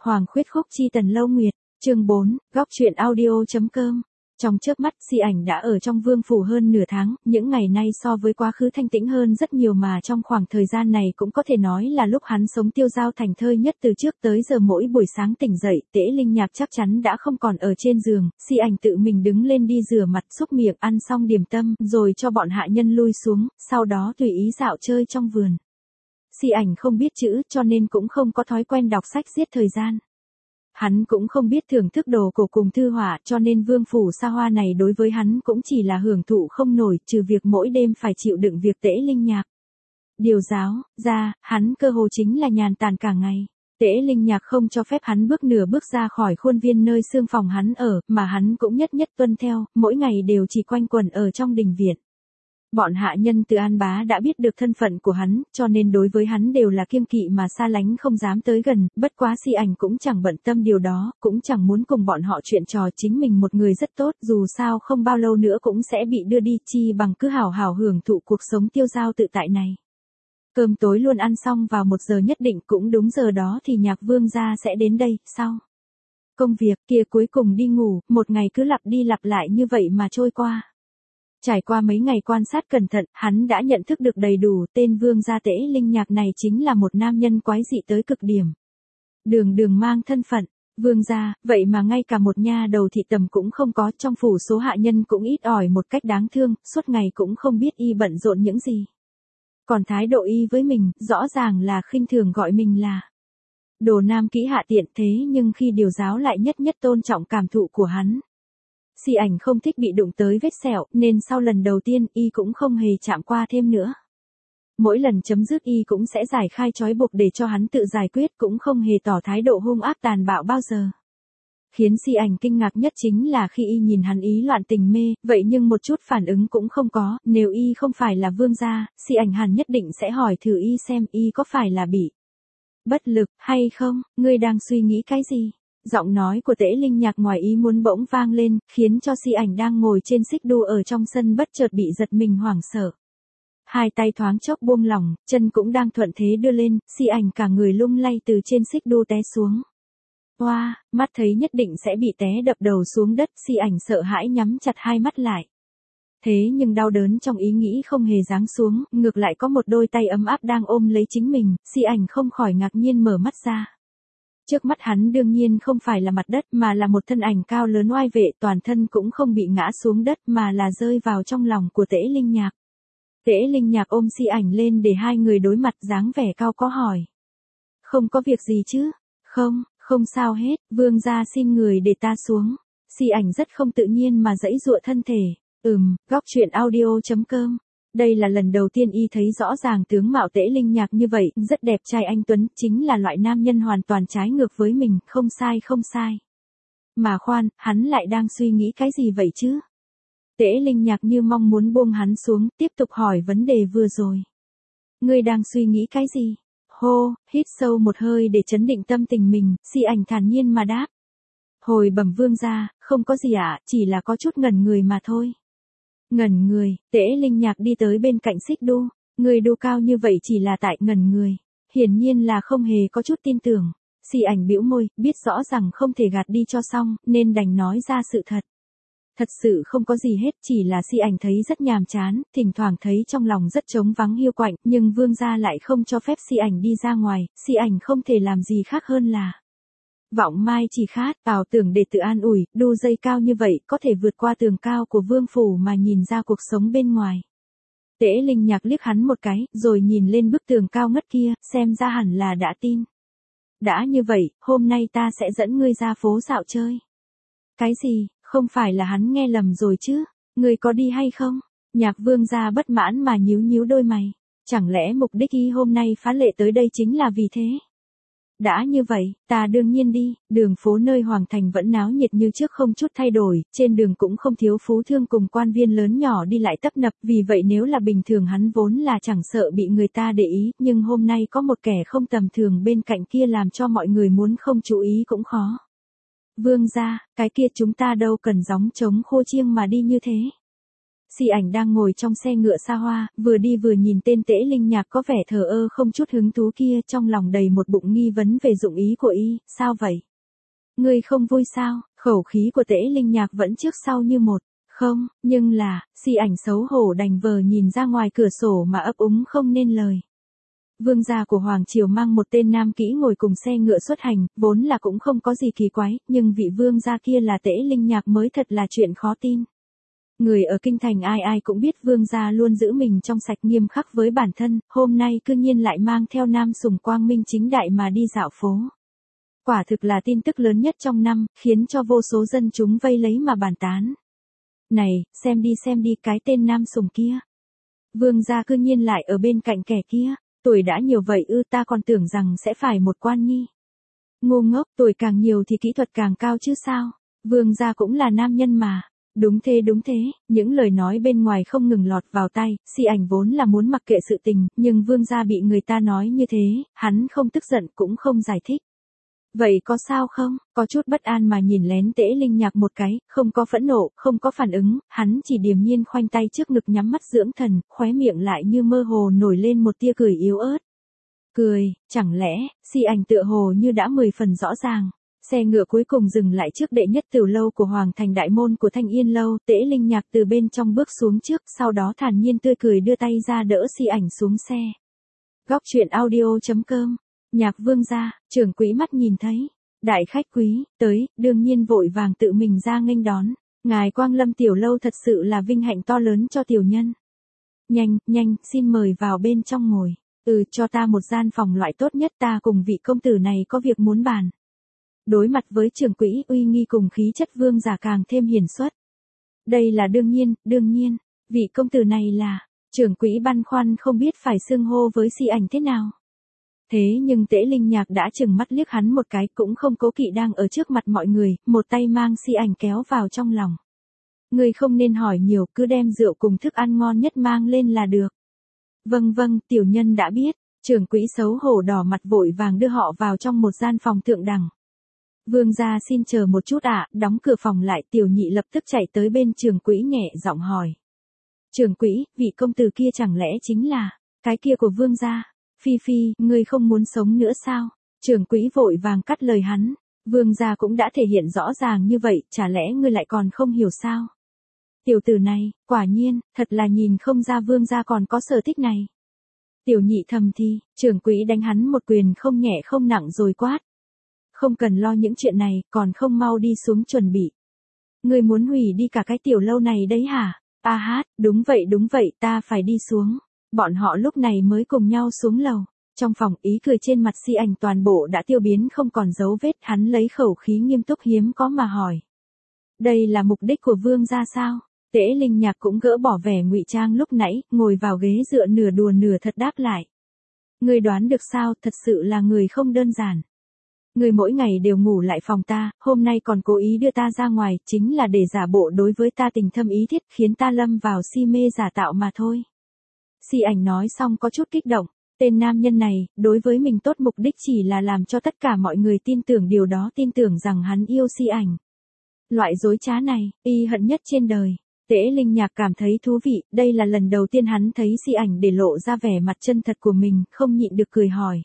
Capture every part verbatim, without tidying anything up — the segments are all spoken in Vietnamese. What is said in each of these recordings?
Hoàng khuyết khúc chi Tần Lâu Nguyệt, chương bốn, góc truyện audio.com. Trong chớp mắt, Si Ảnh đã ở trong vương phủ hơn nửa tháng, những ngày nay so với quá khứ thanh tĩnh hơn rất nhiều, mà trong khoảng thời gian này cũng có thể nói là lúc hắn sống tiêu dao thành thơi nhất từ trước tới giờ. Mỗi buổi sáng tỉnh dậy, Tễ Linh Nhạc chắc chắn đã không còn ở trên giường, Si Ảnh tự mình đứng lên đi rửa mặt, xúc miệng, ăn xong điểm tâm, rồi cho bọn hạ nhân lui xuống, sau đó tùy ý dạo chơi trong vườn. Si Ảnh không biết chữ, cho nên cũng không có thói quen đọc sách giết thời gian. Hắn cũng không biết thưởng thức đồ cổ cùng thư họa, cho nên vương phủ xa hoa này đối với hắn cũng chỉ là hưởng thụ không nổi, trừ việc mỗi đêm phải chịu đựng việc Tễ Linh Nhạc điều giáo ra, hắn cơ hồ chính là nhàn tản cả ngày. Tễ Linh Nhạc không cho phép hắn bước nửa bước ra khỏi khuôn viên nơi xương phòng hắn ở, mà hắn cũng nhất nhất tuân theo, mỗi ngày đều chỉ quanh quẩn ở trong đình viện. Bọn hạ nhân từ An Bá đã biết được thân phận của hắn, cho nên đối với hắn đều là kiêng kỵ mà xa lánh, không dám tới gần. Bất quá Si Ảnh cũng chẳng bận tâm điều đó, cũng chẳng muốn cùng bọn họ chuyện trò, chính mình một người rất tốt, dù sao không bao lâu nữa cũng sẽ bị đưa đi, chi bằng cứ hào hào hưởng thụ cuộc sống tiêu dao tự tại này. Cơm tối luôn ăn xong vào một giờ nhất định, cũng đúng giờ đó thì Nhạc Vương gia sẽ đến đây. Sau công việc kia cuối cùng đi ngủ, một ngày cứ lặp đi lặp lại như vậy mà trôi qua. Trải qua mấy ngày quan sát cẩn thận, hắn đã nhận thức được đầy đủ, tên vương gia Tễ Linh Nhạc này chính là một nam nhân quái dị tới cực điểm. Đường đường mang thân phận vương gia, vậy mà ngay cả một nha đầu thị tầm cũng không có, trong phủ số hạ nhân cũng ít ỏi một cách đáng thương, suốt ngày cũng không biết y bận rộn những gì. Còn thái độ y với mình, rõ ràng là khinh thường, gọi mình là đồ nam kỹ hạ tiện, thế nhưng khi điều giáo lại nhất nhất tôn trọng cảm thụ của hắn. Si Ảnh không thích bị đụng tới vết sẹo, nên sau lần đầu tiên y cũng không hề chạm qua thêm nữa. Mỗi lần chấm dứt y cũng sẽ giải khai trói buộc để cho hắn tự giải quyết, cũng không hề tỏ thái độ hung ác tàn bạo bao giờ. Khiến Si Ảnh kinh ngạc nhất chính là khi y nhìn hắn ý loạn tình mê, vậy nhưng một chút phản ứng cũng không có. Nếu y không phải là vương gia, Si Ảnh hẳn nhất định sẽ hỏi thử y xem y có phải là bị bất lực hay không. Ngươi đang suy nghĩ cái gì? Giọng nói của Tễ Linh Nhạc ngoài ý muốn bỗng vang lên, khiến cho Si Ảnh đang ngồi trên xích đu ở trong sân bất chợt bị giật mình hoảng sợ. Hai tay thoáng chốc buông lỏng, chân cũng đang thuận thế đưa lên, Si Ảnh cả người lung lay từ trên xích đu té xuống. Oa, wow, mắt thấy nhất định sẽ bị té đập đầu xuống đất, Si Ảnh sợ hãi nhắm chặt hai mắt lại. Thế nhưng đau đớn trong ý nghĩ không hề giáng xuống, ngược lại có một đôi tay ấm áp đang ôm lấy chính mình, Si Ảnh không khỏi ngạc nhiên mở mắt ra. Trước mắt hắn đương nhiên không phải là mặt đất, mà là một thân ảnh cao lớn oai vệ, toàn thân cũng không bị ngã xuống đất mà là rơi vào trong lòng của Tễ Linh Nhạc. Tễ Linh Nhạc ôm Si Ảnh lên để hai người đối mặt, dáng vẻ cao có hỏi. Không có việc gì chứ? Không, không sao hết, vương gia xin người để ta xuống. Si Ảnh rất không tự nhiên mà giãy giụa thân thể. Ừm, góc truyện audio.com. Đây là lần đầu tiên y thấy rõ ràng tướng mạo Tễ Linh Nhạc như vậy, rất đẹp trai anh tuấn, chính là loại nam nhân hoàn toàn trái ngược với mình, không sai không sai. Mà khoan, hắn lại đang suy nghĩ cái gì vậy chứ? Tễ Linh Nhạc như mong muốn buông hắn xuống, tiếp tục hỏi vấn đề vừa rồi. Ngươi đang suy nghĩ cái gì? Hô, hít sâu một hơi để trấn định tâm tình mình, Si Ảnh thản nhiên mà đáp. Hồi bẩm vương gia, không có gì ạ, chỉ là có chút ngẩn người mà thôi. Ngẩn người, Tễ Linh Nhạc đi tới bên cạnh xích đu. Người đu cao như vậy chỉ là tại ngẩn người. Hiển nhiên là không hề có chút tin tưởng. Si Ảnh bĩu môi, biết rõ rằng không thể gạt đi cho xong, nên đành nói ra sự thật. Thật sự không có gì hết, chỉ là Si Ảnh thấy rất nhàm chán, thỉnh thoảng thấy trong lòng rất trống vắng hiu quạnh, nhưng vương gia lại không cho phép Si Ảnh đi ra ngoài, Si Ảnh không thể làm gì khác hơn là vọng mai chỉ khát, ảo tưởng để tự an ủi, đu dây cao như vậy, có thể vượt qua tường cao của vương phủ mà nhìn ra cuộc sống bên ngoài. Tễ Linh Nhạc liếc hắn một cái, rồi nhìn lên bức tường cao ngất kia, xem ra hẳn là đã tin. Đã như vậy, hôm nay ta sẽ dẫn ngươi ra phố dạo chơi. Cái gì, không phải là hắn nghe lầm rồi chứ? Ngươi có đi hay không? Nhạc vương gia bất mãn mà nhíu nhíu đôi mày. Chẳng lẽ mục đích y hôm nay phá lệ tới đây chính là vì thế? Đã như vậy, ta đương nhiên đi. Đường phố nơi Hoàng Thành vẫn náo nhiệt như trước, không chút thay đổi, trên đường cũng không thiếu phú thương cùng quan viên lớn nhỏ đi lại tấp nập, vì vậy nếu là bình thường hắn vốn là chẳng sợ bị người ta để ý, nhưng hôm nay có một kẻ không tầm thường bên cạnh kia làm cho mọi người muốn không chú ý cũng khó. Vương gia, cái kia chúng ta đâu cần gióng trống khô chiêng mà đi như thế. Si ảnh đang ngồi trong xe ngựa xa hoa, vừa đi vừa nhìn tên Tễ Linh Nhạc có vẻ thờ ơ không chút hứng thú kia, trong lòng đầy một bụng nghi vấn về dụng ý của y. Sao vậy? Ngươi không vui sao? Khẩu khí của Tễ Linh Nhạc vẫn trước sau như một. Không, nhưng là, Si ảnh xấu hổ đành vờ nhìn ra ngoài cửa sổ mà ấp úng không nên lời. Vương gia của Hoàng Triều mang một tên nam kỹ ngồi cùng xe ngựa xuất hành, vốn là cũng không có gì kỳ quái, nhưng vị vương gia kia là Tễ Linh Nhạc mới thật là chuyện khó tin. Người ở kinh thành ai ai cũng biết vương gia luôn giữ mình trong sạch nghiêm khắc với bản thân, hôm nay cư nhiên lại mang theo nam sủng quang minh chính đại mà đi dạo phố. Quả thực là tin tức lớn nhất trong năm, khiến cho vô số dân chúng vây lấy mà bàn tán. Này, xem đi xem đi cái tên nam sủng kia. Vương gia cư nhiên lại ở bên cạnh kẻ kia, tuổi đã nhiều vậy ư, ta còn tưởng rằng sẽ phải một quan nhi. Ngu ngốc, tuổi càng nhiều thì kỹ thuật càng cao chứ sao, vương gia cũng là nam nhân mà. Đúng thế đúng thế, những lời nói bên ngoài không ngừng lọt vào tai, Si ảnh vốn là muốn mặc kệ sự tình, nhưng vương gia bị người ta nói như thế, hắn không tức giận cũng không giải thích. Vậy có sao không, có chút bất an mà nhìn lén Tễ Linh Nhạc một cái, không có phẫn nộ, không có phản ứng, hắn chỉ điềm nhiên khoanh tay trước ngực nhắm mắt dưỡng thần, khóe miệng lại như mơ hồ nổi lên một tia cười yếu ớt. Cười, chẳng lẽ, Si ảnh tựa hồ như đã mười phần rõ ràng. Xe ngựa cuối cùng dừng lại trước đệ nhất tiểu lâu của Hoàng thành đại môn của Thanh Yên lâu, Tễ Linh Nhạc từ bên trong bước xuống trước, sau đó thản nhiên tươi cười đưa tay ra đỡ Si ảnh xuống xe. Góc truyện audio chấm com, Nhạc vương gia, trưởng quỹ mắt nhìn thấy, đại khách quý, tới, đương nhiên vội vàng tự mình ra nghênh đón, ngài quang lâm tiểu lâu thật sự là vinh hạnh to lớn cho tiểu nhân. Nhanh, nhanh, xin mời vào bên trong ngồi, ừ cho ta một gian phòng loại tốt nhất, ta cùng vị công tử này có việc muốn bàn. Đối mặt với trưởng quỹ uy nghi cùng khí chất vương giả càng thêm hiển xuất. Đây là đương nhiên, đương nhiên, vị công tử này là, trưởng quỹ băn khoăn không biết phải xưng hô với Si ảnh thế nào. Thế nhưng Tễ Linh Nhạc đã chừng mắt liếc hắn một cái cũng không cố kỵ đang ở trước mặt mọi người, một tay mang Si ảnh kéo vào trong lòng. Người không nên hỏi nhiều, cứ đem rượu cùng thức ăn ngon nhất mang lên là được. Vâng vâng, tiểu nhân đã biết, trưởng quỹ xấu hổ đỏ mặt vội vàng đưa họ vào trong một gian phòng thượng đẳng. Vương gia xin chờ một chút ạ, à, đóng cửa phòng lại, tiểu nhị lập tức chạy tới bên trưởng quỹ nhẹ giọng hỏi. Trưởng quỹ, vị công tử kia chẳng lẽ chính là, cái kia của vương gia? Phi Phi, ngươi không muốn sống nữa sao? Trưởng quỹ vội vàng cắt lời hắn, vương gia cũng đã thể hiện rõ ràng như vậy, chả lẽ ngươi lại còn không hiểu sao? Tiểu tử này, quả nhiên, thật là nhìn không ra vương gia còn có sở thích này. Tiểu nhị thầm thì, trưởng quỹ đánh hắn một quyền không nhẹ không nặng rồi quát. Không cần lo những chuyện này, còn không mau đi xuống chuẩn bị. Ngươi muốn hủy đi cả cái tiểu lâu này đấy hả? A hát, đúng vậy đúng vậy, ta phải đi xuống. Bọn họ lúc này mới cùng nhau xuống lầu. Trong phòng, ý cười trên mặt Si ảnh toàn bộ đã tiêu biến không còn dấu vết, hắn lấy khẩu khí nghiêm túc hiếm có mà hỏi. Đây là mục đích của vương gia sao? Tễ Linh Nhạc cũng gỡ bỏ vẻ ngụy trang lúc nãy, ngồi vào ghế dựa nửa đùa nửa thật đáp lại. Ngươi đoán được sao, thật sự là người không đơn giản. Ngươi mỗi ngày đều ngủ lại phòng ta, hôm nay còn cố ý đưa ta ra ngoài, chính là để giả bộ đối với ta tình thâm ý thiết, khiến ta lâm vào si mê giả tạo mà thôi. Si ảnh nói xong có chút kích động, tên nam nhân này, đối với mình tốt mục đích chỉ là làm cho tất cả mọi người tin tưởng điều đó, tin tưởng rằng hắn yêu Si ảnh. Loại dối trá này, y hận nhất trên đời. Tễ Linh Nhạc cảm thấy thú vị, đây là lần đầu tiên hắn thấy Si ảnh để lộ ra vẻ mặt chân thật của mình, không nhịn được cười hỏi.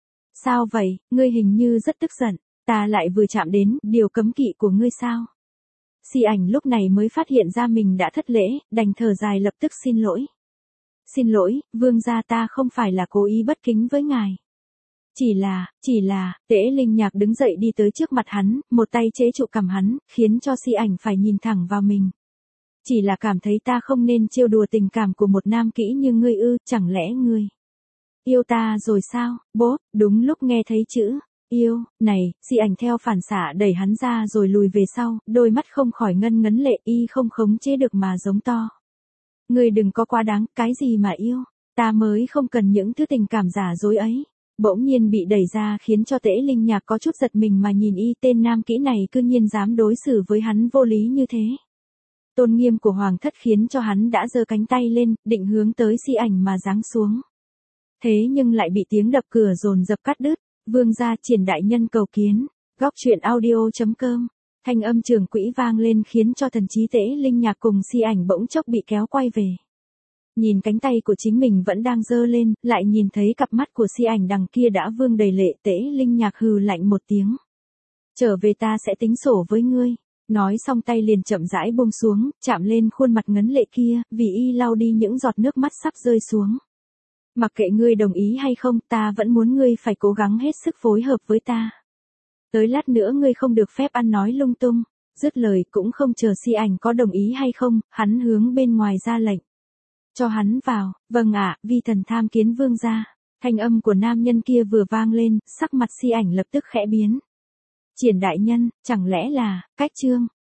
Sao vậy, ngươi hình như rất tức giận, ta lại vừa chạm đến điều cấm kỵ của ngươi sao? Si ảnh lúc này mới phát hiện ra mình đã thất lễ, đành thở dài lập tức xin lỗi. Xin lỗi, vương gia, ta không phải là cố ý bất kính với ngài. Chỉ là, chỉ là, Tễ Linh Nhạc đứng dậy đi tới trước mặt hắn, một tay chế trụ cằm hắn, khiến cho Si ảnh phải nhìn thẳng vào mình. Chỉ là cảm thấy ta không nên trêu đùa tình cảm của một nam kỹ như ngươi ư, chẳng lẽ ngươi yêu ta rồi sao? Bố, đúng lúc nghe thấy chữ yêu này, Si ảnh theo phản xạ đẩy hắn ra rồi lùi về sau, đôi mắt không khỏi ngân ngấn lệ, y không khống chế được mà giống to. Ngươi đừng có quá đáng, cái gì mà yêu, ta mới không cần những thứ tình cảm giả dối ấy. Bỗng nhiên bị đẩy ra khiến cho Tễ Linh Nhạc có chút giật mình mà nhìn y, tên nam kỹ này cư nhiên dám đối xử với hắn vô lý như thế. Tôn nghiêm của hoàng thất khiến cho hắn đã giơ cánh tay lên, định hướng tới Si ảnh mà giáng xuống. Thế nhưng lại bị tiếng đập cửa dồn dập cắt đứt. Vương gia, Triển đại nhân cầu kiến. Góc truyện audio chấm com Thanh âm trưởng quỹ vang lên khiến cho thần trí Tế Linh Nhạc cùng Si ảnh bỗng chốc bị kéo quay về. Nhìn cánh tay của chính mình vẫn đang giơ lên, lại nhìn thấy cặp mắt của Si ảnh đằng kia đã vương đầy lệ. Tế Linh Nhạc hừ lạnh một tiếng. Trở về ta sẽ tính sổ với ngươi. Nói xong tay liền chậm rãi buông xuống, chạm lên khuôn mặt ngấn lệ kia, vì y lau đi những giọt nước mắt sắp rơi xuống. Mặc kệ ngươi đồng ý hay không, ta vẫn muốn ngươi phải cố gắng hết sức phối hợp với ta. Tới lát nữa ngươi không được phép ăn nói lung tung. Dứt lời cũng không chờ Si ảnh có đồng ý hay không, hắn hướng bên ngoài ra lệnh. Cho hắn vào. Vâng ạ, vi thần tham kiến vương gia. Thanh âm của nam nhân kia vừa vang lên, sắc mặt Si ảnh lập tức khẽ biến. Triển đại nhân, chẳng lẽ là, cách trương,